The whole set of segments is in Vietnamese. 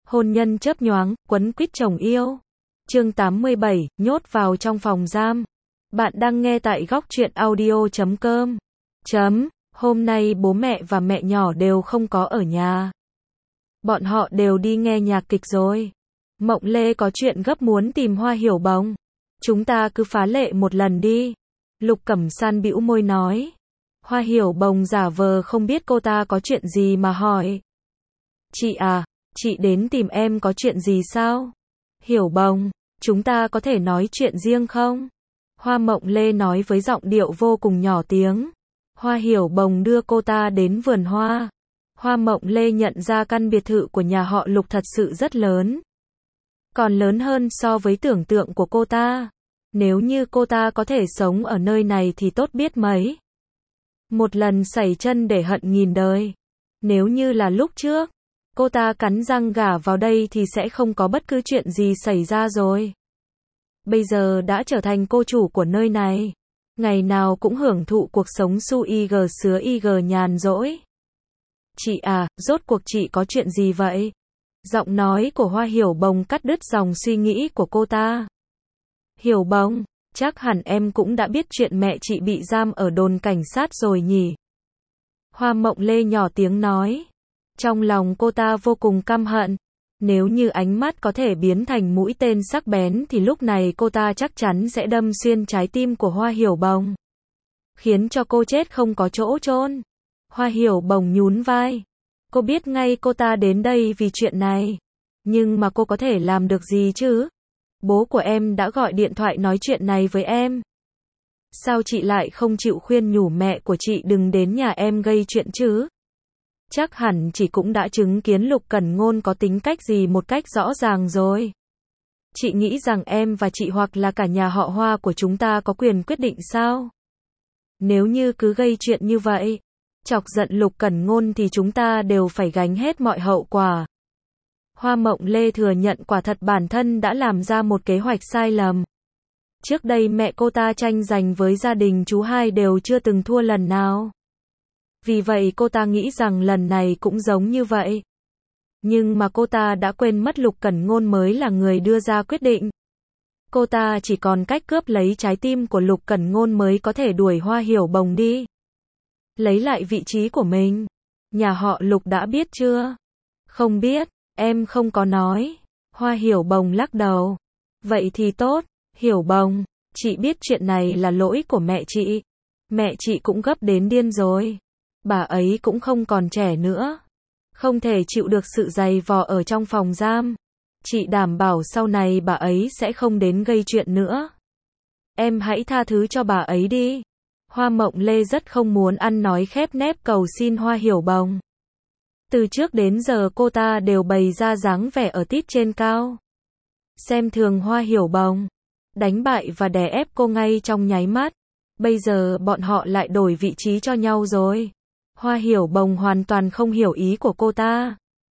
Hôn nhân chớp nhoáng, quấn quýt chồng yêu. Chương 87, nhốt vào trong phòng giam. Bạn đang nghe tại góc truyện audio.com. Hôm nay bố mẹ và mẹ nhỏ đều không có ở nhà. Bọn họ đều đi nghe nhạc kịch rồi. Mộng Lê có chuyện gấp muốn tìm Hoa Hiểu Bồng. Chúng ta cứ phá lệ một lần đi. Lục Cẩm San bĩu môi nói. Hoa Hiểu Bồng giả vờ không biết cô ta có chuyện gì mà hỏi. Chị à, chị đến tìm em có chuyện gì sao? Hiểu Bồng, chúng ta có thể nói chuyện riêng không? Hoa Mộng Lê nói với giọng điệu vô cùng nhỏ tiếng. Hoa Hiểu Bồng đưa cô ta đến vườn hoa. Hoa Mộng Lê nhận ra căn biệt thự của nhà họ Lục thật sự rất lớn. Còn lớn hơn so với tưởng tượng của cô ta. Nếu như cô ta có thể sống ở nơi này thì tốt biết mấy. Một lần sẩy chân để hận nghìn đời. Nếu như là lúc trước, cô ta cắn răng gả vào đây thì sẽ không có bất cứ chuyện gì xảy ra rồi. Bây giờ đã trở thành cô chủ của nơi này. Ngày nào cũng hưởng thụ cuộc sống su ig sứa ig nhàn rỗi. Chị à, rốt cuộc chị có chuyện gì vậy? Giọng nói của Hoa Hiểu Bồng cắt đứt dòng suy nghĩ của cô ta. Hiểu Bồng, chắc hẳn em cũng đã biết chuyện mẹ chị bị giam ở đồn cảnh sát rồi nhỉ? Hoa Mộng Lê nhỏ tiếng nói. Trong lòng cô ta vô cùng căm hận. Nếu như ánh mắt có thể biến thành mũi tên sắc bén thì lúc này cô ta chắc chắn sẽ đâm xuyên trái tim của Hoa Hiểu Bồng. Khiến cho cô chết không có chỗ chôn. Hoa Hiểu Bồng nhún vai. Cô biết ngay cô ta đến đây vì chuyện này. Nhưng mà cô có thể làm được gì chứ? Bố của em đã gọi điện thoại nói chuyện này với em. Sao chị lại không chịu khuyên nhủ mẹ của chị đừng đến nhà em gây chuyện chứ? Chắc hẳn chị cũng đã chứng kiến Lục Cẩn Ngôn có tính cách gì một cách rõ ràng rồi. Chị nghĩ rằng em và chị hoặc là cả nhà họ Hoa của chúng ta có quyền quyết định sao? Nếu như cứ gây chuyện như vậy, chọc giận Lục Cẩn Ngôn thì chúng ta đều phải gánh hết mọi hậu quả. Hoa Mộng Lê thừa nhận quả thật bản thân đã làm ra một kế hoạch sai lầm. Trước đây mẹ cô ta tranh giành với gia đình chú hai đều chưa từng thua lần nào. Vì vậy cô ta nghĩ rằng lần này cũng giống như vậy. Nhưng mà cô ta đã quên mất Lục Cẩn Ngôn mới là người đưa ra quyết định. Cô ta chỉ còn cách cướp lấy trái tim của Lục Cẩn Ngôn mới có thể đuổi Hoa Hiểu Bồng đi. Lấy lại vị trí của mình. Nhà họ Lục đã biết chưa? Không biết, em không có nói. Hoa Hiểu Bồng lắc đầu. Vậy thì tốt, Hiểu Bồng, chị biết chuyện này là lỗi của mẹ chị. Mẹ chị cũng gấp đến điên rồi. Bà ấy cũng không còn trẻ nữa. Không thể chịu được sự dày vò ở trong phòng giam. Chị đảm bảo sau này bà ấy sẽ không đến gây chuyện nữa. Em hãy tha thứ cho bà ấy đi. Hoa Mộng Lê rất không muốn ăn nói khép nép cầu xin Hoa Hiểu Bồng. Từ trước đến giờ cô ta đều bày ra dáng vẻ ở tít trên cao. Xem thường Hoa Hiểu Bồng. Đánh bại và đè ép cô ngay trong nháy mắt. Bây giờ bọn họ lại đổi vị trí cho nhau rồi. Hoa Hiểu Bồng hoàn toàn không hiểu ý của cô ta.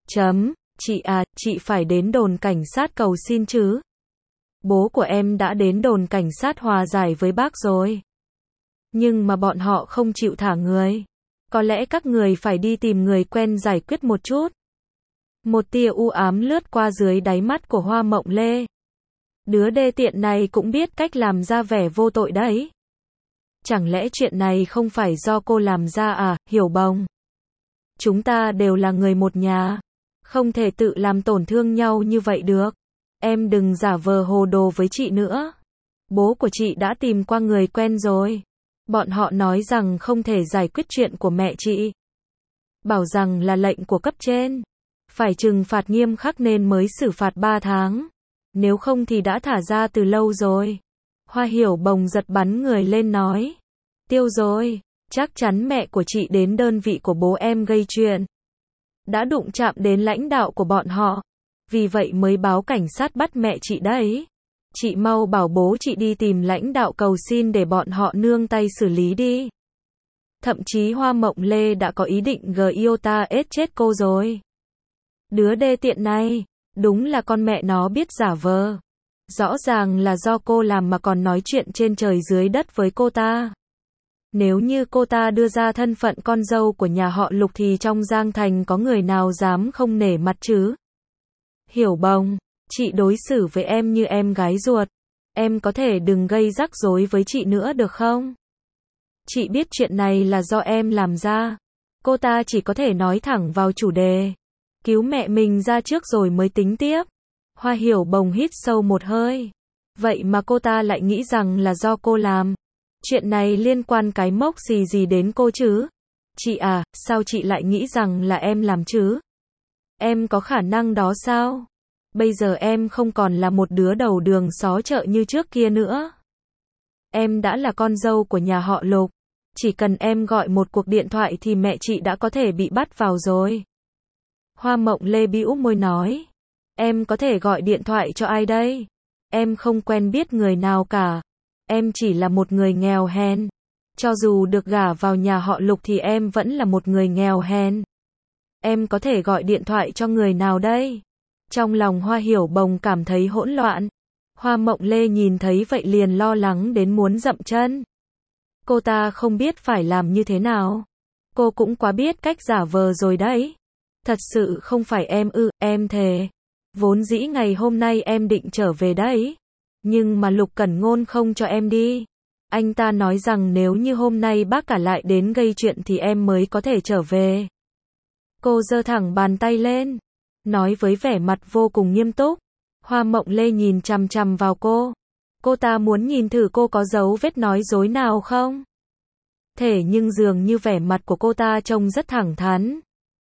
Chị à, chị phải đến đồn cảnh sát cầu xin chứ. Bố của em đã đến đồn cảnh sát hòa giải với bác rồi. Nhưng mà bọn họ không chịu thả người. Có lẽ các người phải đi tìm người quen giải quyết một chút. Một tia u ám lướt qua dưới đáy mắt của Hoa Mộng Lê. Đứa đê tiện này cũng biết cách làm ra vẻ vô tội đấy. Chẳng lẽ chuyện này không phải do cô làm ra à, Hiểu Bồng? Chúng ta đều là người một nhà. Không thể tự làm tổn thương nhau như vậy được. Em đừng giả vờ hồ đồ với chị nữa. Bố của chị đã tìm qua người quen rồi. Bọn họ nói rằng không thể giải quyết chuyện của mẹ chị. Bảo rằng là lệnh của cấp trên. Phải trừng phạt nghiêm khắc nên mới xử phạt 3 tháng. Nếu không thì đã thả ra từ lâu rồi. Hoa Hiểu Bồng giật bắn người lên nói. Tiêu rồi, chắc chắn mẹ của chị đến đơn vị của bố em gây chuyện. Đã đụng chạm đến lãnh đạo của bọn họ. Vì vậy mới báo cảnh sát bắt mẹ chị đấy. Chị mau bảo bố chị đi tìm lãnh đạo cầu xin để bọn họ nương tay xử lý đi. Thậm chí Hoa Mộng Lê đã có ý định iota chết cô rồi. Đứa đê tiện này, đúng là con mẹ nó biết giả vờ. Rõ ràng là do cô làm mà còn nói chuyện trên trời dưới đất với cô ta. Nếu như cô ta đưa ra thân phận con dâu của nhà họ Lục thì trong Giang Thành có người nào dám không nể mặt chứ? Hiểu Bồng, chị đối xử với em như em gái ruột. Em có thể đừng gây rắc rối với chị nữa được không? Chị biết chuyện này là do em làm ra. Cô ta chỉ có thể nói thẳng vào chủ đề. Cứu mẹ mình ra trước rồi mới tính tiếp. Hoa Hiểu Bồng hít sâu một hơi. Vậy mà cô ta lại nghĩ rằng là do cô làm. Chuyện này liên quan cái mốc gì đến cô chứ? Chị à, sao chị lại nghĩ rằng là em làm chứ? Em có khả năng đó sao? Bây giờ em không còn là một đứa đầu đường xó chợ như trước kia nữa. Em đã là con dâu của nhà họ Lục. Chỉ cần em gọi một cuộc điện thoại thì mẹ chị đã có thể bị bắt vào rồi. Hoa Mộng Lê bĩu môi nói. Em có thể gọi điện thoại cho ai đây? Em không quen biết người nào cả. Em chỉ là một người nghèo hèn. Cho dù được gả vào nhà họ Lục thì em vẫn là một người nghèo hèn. Em có thể gọi điện thoại cho người nào đây? Trong lòng Hoa Hiểu Bồng cảm thấy hỗn loạn. Hoa Mộng Lê nhìn thấy vậy liền lo lắng đến muốn dậm chân. Cô ta không biết phải làm như thế nào. Cô cũng quá biết cách giả vờ rồi đấy. Thật sự không phải em em thề. Vốn dĩ ngày hôm nay em định trở về đấy. Nhưng mà Lục Cẩn Ngôn không cho em đi. Anh ta nói rằng nếu như hôm nay bác cả lại đến gây chuyện thì em mới có thể trở về. Cô giơ thẳng bàn tay lên. Nói với vẻ mặt vô cùng nghiêm túc. Hoa Mộng Lê nhìn chằm chằm vào cô. Cô ta muốn nhìn thử cô có dấu vết nói dối nào không? Thế nhưng dường như vẻ mặt của cô ta trông rất thẳng thắn.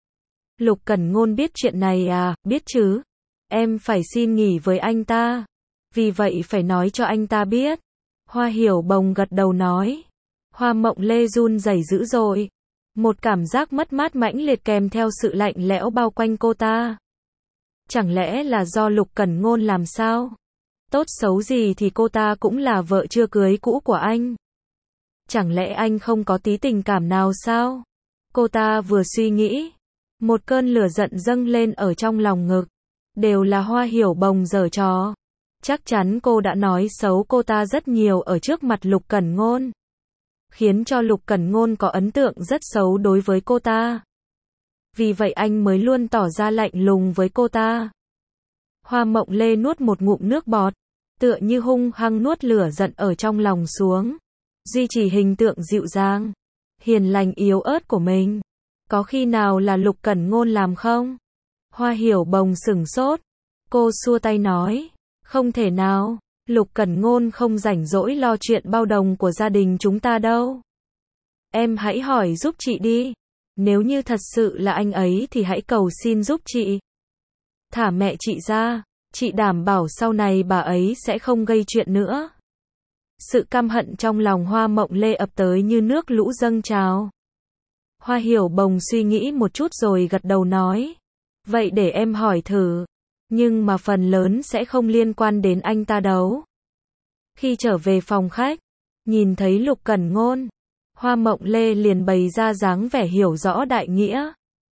Lục Cẩn Ngôn biết chuyện này à? Biết chứ. Em phải xin nghỉ với anh ta. Vì vậy phải nói cho anh ta biết. Hoa Hiểu Bồng gật đầu nói. Hoa Mộng Lê run rẩy dữ dội. Một cảm giác mất mát mãnh liệt kèm theo sự lạnh lẽo bao quanh cô ta. Chẳng lẽ là do Lục Cẩn Ngôn làm sao? Tốt xấu gì thì cô ta cũng là vợ chưa cưới cũ của anh. Chẳng lẽ anh không có tí tình cảm nào sao? Cô ta vừa suy nghĩ. Một cơn lửa giận dâng lên ở trong lòng ngực. Đều là Hoa Hiểu Bồng giở trò. Chắc chắn cô đã nói xấu cô ta rất nhiều ở trước mặt Lục Cẩn Ngôn. Khiến cho Lục Cẩn Ngôn có ấn tượng rất xấu đối với cô ta. Vì vậy anh mới luôn tỏ ra lạnh lùng với cô ta. Hoa Mộng Lê nuốt một ngụm nước bọt. Tựa như hung hăng nuốt lửa giận ở trong lòng xuống. Duy trì hình tượng dịu dàng, hiền lành yếu ớt của mình. Có khi nào là Lục Cẩn Ngôn làm không? Hoa Hiểu Bồng sửng sốt. Cô xua tay nói. Không thể nào. Lục Cẩn Ngôn không rảnh rỗi lo chuyện bao đồng của gia đình chúng ta đâu. Em hãy hỏi giúp chị đi. Nếu như thật sự là anh ấy thì hãy cầu xin giúp chị. Thả mẹ chị ra. Chị đảm bảo sau này bà ấy sẽ không gây chuyện nữa. Sự căm hận trong lòng Hoa Mộng Lê ập tới như nước lũ dâng trào. Hoa Hiểu Bồng suy nghĩ một chút rồi gật đầu nói. Vậy để em hỏi thử. Nhưng mà phần lớn sẽ không liên quan đến anh ta đâu. Khi trở về phòng khách, nhìn thấy Lục Cẩn Ngôn, Hoa Mộng Lê liền bày ra dáng vẻ hiểu rõ đại nghĩa.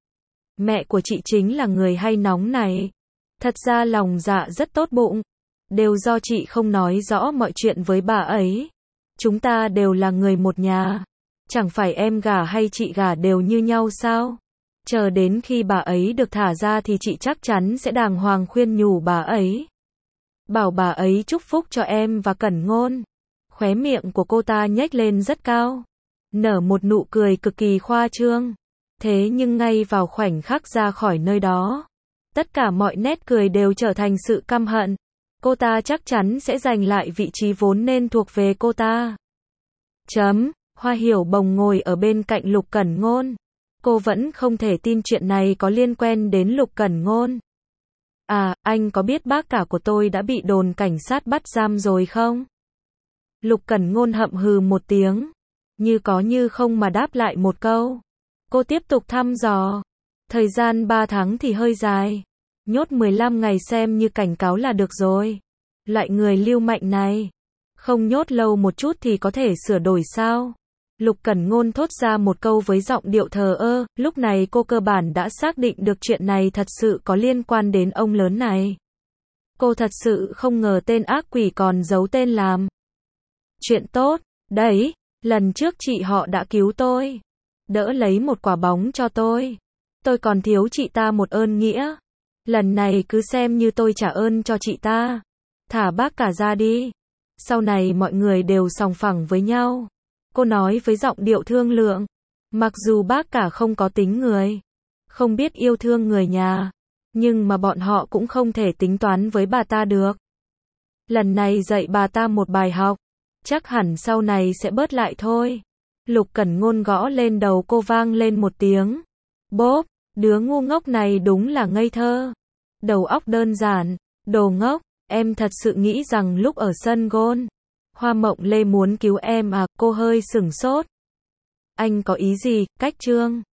Mẹ của chị chính là người hay nóng này. Thật ra lòng dạ rất tốt bụng. Đều do chị không nói rõ mọi chuyện với bà ấy. Chúng ta đều là người một nhà. Chẳng phải em gả hay chị gả đều như nhau sao? Chờ đến khi bà ấy được thả ra thì chị chắc chắn sẽ đàng hoàng khuyên nhủ bà ấy. Bảo bà ấy chúc phúc cho em và Cẩn Ngôn. Khóe miệng của cô ta nhếch lên rất cao. Nở một nụ cười cực kỳ khoa trương. Thế nhưng ngay vào khoảnh khắc ra khỏi nơi đó, tất cả mọi nét cười đều trở thành sự căm hận. Cô ta chắc chắn sẽ giành lại vị trí vốn nên thuộc về cô ta. Hoa Hiểu Bồng ngồi ở bên cạnh Lục Cẩn Ngôn. Cô vẫn không thể tin chuyện này có liên quan đến Lục Cẩn Ngôn. À, anh có biết bác cả của tôi đã bị đồn cảnh sát bắt giam rồi không? Lục Cẩn Ngôn hậm hừ một tiếng. Như có như không mà đáp lại một câu. Cô tiếp tục thăm dò. Thời gian 3 tháng thì hơi dài. Nhốt 15 ngày xem như cảnh cáo là được rồi. Loại người lưu manh này. Không nhốt lâu một chút thì có thể sửa đổi sao? Lục Cẩn Ngôn thốt ra một câu với giọng điệu thờ ơ. Lúc này cô cơ bản đã xác định được chuyện này thật sự có liên quan đến ông lớn này. Cô thật sự không ngờ tên ác quỷ còn giấu tên làm. Chuyện tốt. Đấy, lần trước chị họ đã cứu tôi. Đỡ lấy một quả bóng cho tôi. Tôi còn thiếu chị ta một ơn nghĩa. Lần này cứ xem như tôi trả ơn cho chị ta. Thả bác cả ra đi. Sau này mọi người đều sòng phẳng với nhau. Cô nói với giọng điệu thương lượng. Mặc dù bác cả không có tính người, không biết yêu thương người nhà, nhưng mà bọn họ cũng không thể tính toán với bà ta được. Lần này dạy bà ta một bài học, chắc hẳn sau này sẽ bớt lại thôi. Lục Cẩn Ngôn gõ lên đầu cô vang lên một tiếng. Bốp, đứa ngu ngốc này đúng là ngây thơ. Đầu óc đơn giản, đồ ngốc, em thật sự nghĩ rằng lúc ở sân gôn, Hoa Mộng Lê muốn cứu em à, cô hơi sửng sốt. Anh có ý gì, Cách Trương?